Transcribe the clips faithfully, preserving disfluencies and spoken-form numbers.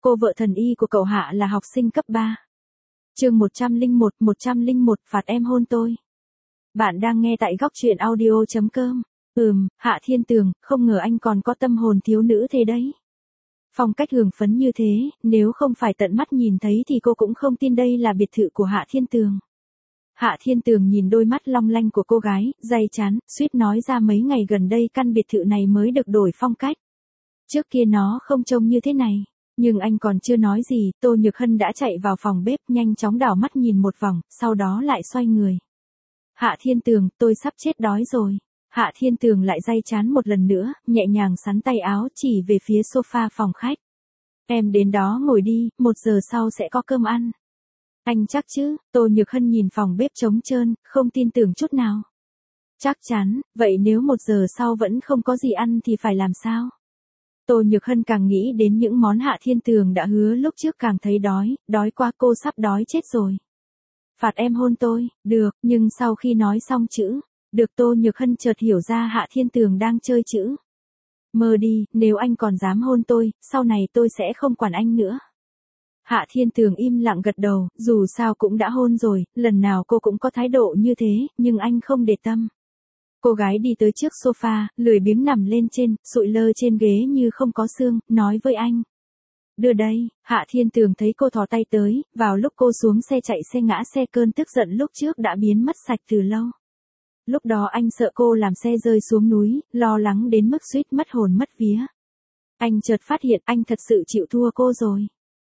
cô vợ thần y của cậu Hạ là học sinh cấp ba. Chương một trăm lẻ một, một trăm lẻ một phạt em hôn tôi. Bạn đang nghe tại góc truyện audio chấm com. Ừm, Hạ Thiên Tường, không ngờ anh còn có tâm hồn thiếu nữ thế đấy. Phong cách hưởng phấn như thế, nếu không phải tận mắt nhìn thấy thì cô cũng không tin đây là biệt thự của Hạ Thiên Tường. Hạ Thiên Tường nhìn đôi mắt long lanh của cô gái, day chán, suýt nói ra mấy ngày gần đây căn biệt thự này mới được đổi phong cách. Trước kia nó không trông như thế này. Nhưng anh còn chưa nói gì, Tô Nhược Hân đã chạy vào phòng bếp, nhanh chóng đảo mắt nhìn một vòng, sau đó lại xoay người. Hạ Thiên Tường, tôi sắp chết đói rồi. Hạ Thiên Tường lại day chán một lần nữa, nhẹ nhàng xắn tay áo chỉ về phía sofa phòng khách. Em đến đó ngồi đi, một giờ sau sẽ có cơm ăn. Anh chắc chứ? Tô Nhược Hân nhìn phòng bếp trống trơn, không tin tưởng chút nào. Chắc chắn, vậy nếu một giờ sau vẫn không có gì ăn thì phải làm sao? Tô Nhược Hân càng nghĩ đến những món Hạ Thiên Tường đã hứa lúc trước càng thấy đói, đói quá cô sắp đói chết rồi. Phạt em hôn tôi, được, nhưng sau khi nói xong chữ, được Tô Nhược Hân chợt hiểu ra Hạ Thiên Tường đang chơi chữ. Mơ đi, nếu anh còn dám hôn tôi, sau này tôi sẽ không quản anh nữa. Hạ Thiên Tường im lặng gật đầu, dù sao cũng đã hôn rồi, lần nào cô cũng có thái độ như thế, nhưng anh không để tâm. Cô gái đi tới trước sofa, lười biếng nằm lên trên, sụi lơ trên ghế như không có xương, nói với anh. Đưa đây, Hạ Thiên Tường thấy cô thò tay tới, vào lúc cô xuống xe chạy xe ngã xe cơn tức giận lúc trước đã biến mất sạch từ lâu. Lúc đó anh sợ cô làm xe rơi xuống núi, lo lắng đến mức suýt mất hồn mất vía. Anh chợt phát hiện anh thật sự chịu thua cô rồi.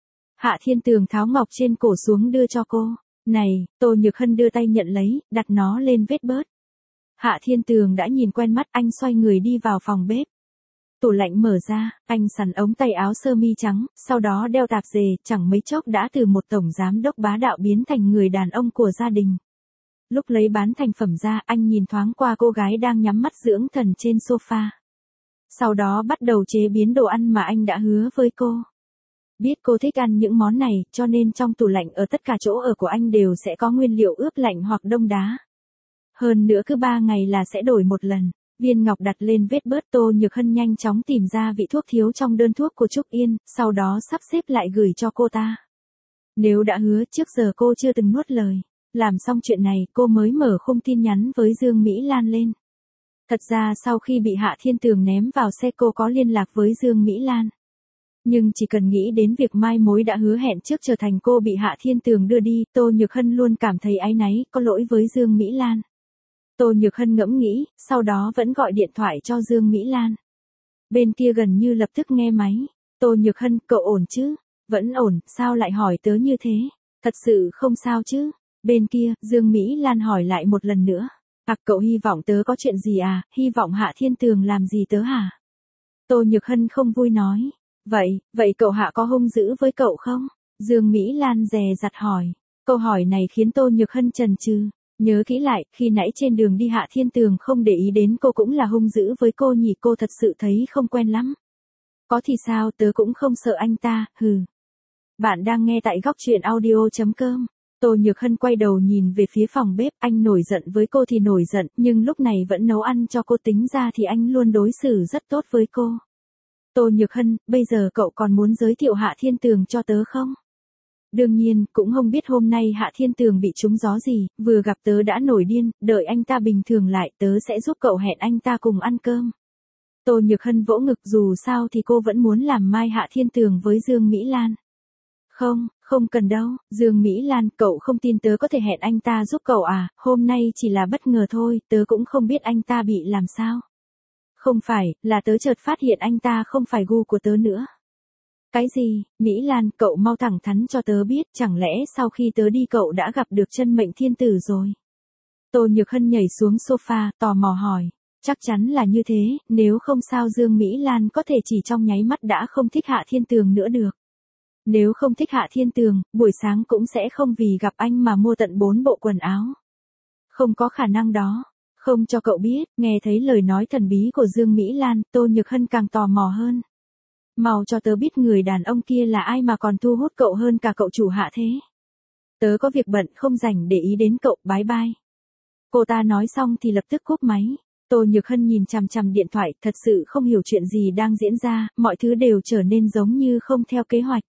Hạ Thiên Tường tháo ngọc trên cổ xuống đưa cho cô. Này, Tô Nhược Hân đưa tay nhận lấy, đặt nó lên vết bớt. Hạ Thiên Tường đã nhìn quen mắt, anh xoay người đi vào phòng bếp. Tủ lạnh mở ra, anh xắn ống tay áo sơ mi trắng, sau đó đeo tạp dề, chẳng mấy chốc đã từ một tổng giám đốc bá đạo biến thành người đàn ông của gia đình. Lúc lấy bán thành phẩm ra, anh nhìn thoáng qua cô gái đang nhắm mắt dưỡng thần trên sofa. Sau đó bắt đầu chế biến đồ ăn mà anh đã hứa với cô. Biết cô thích ăn những món này, cho nên trong tủ lạnh ở tất cả chỗ ở của anh đều sẽ có nguyên liệu ướp lạnh hoặc đông đá. Hơn nữa cứ ba ngày là sẽ đổi một lần. Viên ngọc đặt lên vết bớt. Tô Nhược Hân nhanh chóng tìm ra vị thuốc thiếu trong đơn thuốc của Trúc Yên, sau đó sắp xếp lại gửi cho cô ta. Nếu đã hứa trước giờ cô chưa từng nuốt lời. Làm xong chuyện này cô mới mở khung tin nhắn với Dương Mỹ Lan lên. Thật ra sau khi bị Hạ Thiên Tường ném vào xe cô có liên lạc với Dương Mỹ Lan. Nhưng chỉ cần nghĩ đến việc mai mối đã hứa hẹn trước trở thành cô bị Hạ Thiên Tường đưa đi, Tô Nhược Hân luôn cảm thấy áy náy, có lỗi với Dương Mỹ Lan. Tô Nhược Hân ngẫm nghĩ, sau đó vẫn gọi điện thoại cho Dương Mỹ Lan. Bên kia gần như lập tức nghe máy. Tô Nhược Hân, cậu ổn chứ? Vẫn ổn, sao lại hỏi tớ như thế? Thật sự không sao chứ? Bên kia, Dương Mỹ Lan hỏi lại một lần nữa. À, cậu hy vọng tớ có chuyện gì à? Hy vọng Hạ Thiên Tường làm gì tớ hả? Tô Nhược Hân không vui nói. Vậy, vậy cậu Hạ có hung dữ với cậu không? Dương Mỹ Lan dè dặt hỏi. Câu hỏi này khiến Tô Nhược Hân chần chừ. Nhớ kỹ lại, khi nãy trên đường đi Hạ Thiên Tường không để ý đến cô cũng là hung dữ với cô nhỉ, cô thật sự thấy không quen lắm. Có thì sao, tớ cũng không sợ anh ta, hừ. Bạn đang nghe tại góc truyện audio chấm com. Tô Nhược Hân quay đầu nhìn về phía phòng bếp, anh nổi giận với cô thì nổi giận, nhưng lúc này vẫn nấu ăn cho cô, tính ra thì anh luôn đối xử rất tốt với cô. Tô Nhược Hân, bây giờ cậu còn muốn giới thiệu Hạ Thiên Tường cho tớ không? Đương nhiên, cũng không biết hôm nay Hạ Thiên Tường bị trúng gió gì, vừa gặp tớ đã nổi điên, đợi anh ta bình thường lại tớ sẽ giúp cậu hẹn anh ta cùng ăn cơm. Tô Nhược Hân vỗ ngực, dù sao thì cô vẫn muốn làm mai Hạ Thiên Tường với Dương Mỹ Lan. Không, không cần đâu, Dương Mỹ Lan, cậu không tin tớ có thể hẹn anh ta giúp cậu à, hôm nay chỉ là bất ngờ thôi, tớ cũng không biết anh ta bị làm sao. Không phải, là tớ chợt phát hiện anh ta không phải gu của tớ nữa. Cái gì, Mỹ Lan, cậu mau thẳng thắn cho tớ biết, chẳng lẽ sau khi tớ đi cậu đã gặp được chân mệnh thiên tử rồi? Tô Nhược Hân nhảy xuống sofa, tò mò hỏi. Chắc chắn là như thế, nếu không sao Dương Mỹ Lan có thể chỉ trong nháy mắt đã không thích Hạ Thiên Tường nữa được. Nếu không thích Hạ Thiên Tường, buổi sáng cũng sẽ không vì gặp anh mà mua tận bốn bộ quần áo. Không có khả năng đó. Không cho cậu biết, nghe thấy lời nói thần bí của Dương Mỹ Lan, Tô Nhược Hân càng tò mò hơn. Mau cho tớ biết người đàn ông kia là ai mà còn thu hút cậu hơn cả cậu chủ Hạ thế. Tớ có việc bận không rảnh để ý đến cậu, bye bye. Cô ta nói xong thì lập tức cúp máy. Tô Nhược Hân nhìn chằm chằm điện thoại, thật sự không hiểu chuyện gì đang diễn ra, mọi thứ đều trở nên giống như không theo kế hoạch.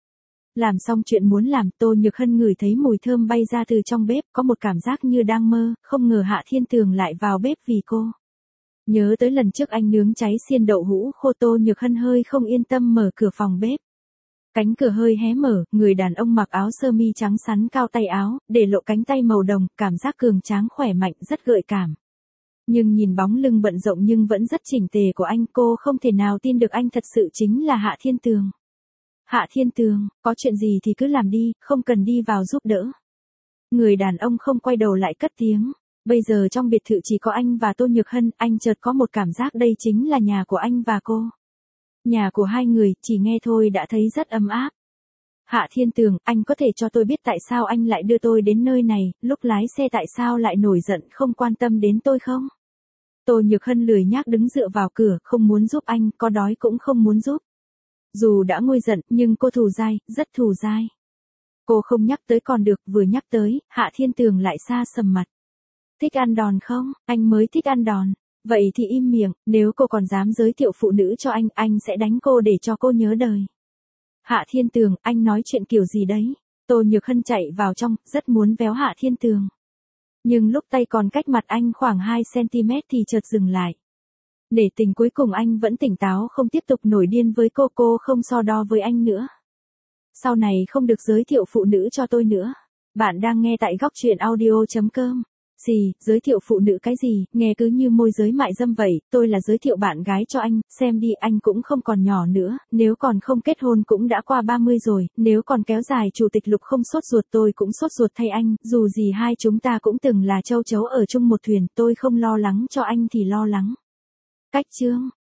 Làm xong chuyện muốn làm, Tô Nhược Hân ngửi thấy mùi thơm bay ra từ trong bếp, có một cảm giác như đang mơ, không ngờ Hạ Thiên Tường lại vào bếp vì cô. Nhớ tới lần trước anh nướng cháy xiên đậu hũ khô, Tô Nhược Hân hơi không yên tâm mở cửa phòng bếp. Cánh cửa hơi hé mở, người đàn ông mặc áo sơ mi trắng sắn cao tay áo, để lộ cánh tay màu đồng, cảm giác cường tráng khỏe mạnh rất gợi cảm. Nhưng nhìn bóng lưng bận rộn nhưng vẫn rất chỉnh tề của anh, cô không thể nào tin được anh thật sự chính là Hạ Thiên Tường. Hạ Thiên Tường, có chuyện gì thì cứ làm đi, không cần đi vào giúp đỡ. Người đàn ông không quay đầu lại cất tiếng. Bây giờ trong biệt thự chỉ có anh và Tô Nhược Hân, anh chợt có một cảm giác đây chính là nhà của anh và cô. Nhà của hai người, chỉ nghe thôi đã thấy rất ấm áp. Hạ Thiên Tường, anh có thể cho tôi biết tại sao anh lại đưa tôi đến nơi này, lúc lái xe tại sao lại nổi giận không quan tâm đến tôi không? Tô Nhược Hân lười nhác đứng dựa vào cửa, không muốn giúp anh, có đói cũng không muốn giúp. Dù đã nguôi giận, nhưng cô thù dai, rất thù dai. Cô không nhắc tới còn được, vừa nhắc tới, Hạ Thiên Tường lại xa sầm mặt. Thích ăn đòn không? Anh mới thích ăn đòn. Vậy thì im miệng, nếu cô còn dám giới thiệu phụ nữ cho anh, anh sẽ đánh cô để cho cô nhớ đời. Hạ Thiên Tường, anh nói chuyện kiểu gì đấy? Tô Nhược Hân chạy vào trong, rất muốn véo Hạ Thiên Tường. Nhưng lúc tay còn cách mặt anh khoảng hai xăng-ti-mét thì chợt dừng lại. Để tình cuối cùng anh vẫn tỉnh táo, không tiếp tục nổi điên với cô, cô không so đo với anh nữa. Sau này không được giới thiệu phụ nữ cho tôi nữa. Bạn đang nghe tại góc truyện audio chấm com. Gì, giới thiệu phụ nữ cái gì, nghe cứ như môi giới mại dâm vậy, tôi là giới thiệu bạn gái cho anh, xem đi, anh cũng không còn nhỏ nữa, nếu còn không kết hôn cũng đã qua ba mươi rồi, nếu còn kéo dài chủ tịch Lục không sốt ruột tôi cũng sốt ruột thay anh, dù gì hai chúng ta cũng từng là châu chấu ở chung một thuyền, tôi không lo lắng cho anh thì lo lắng. Cách chương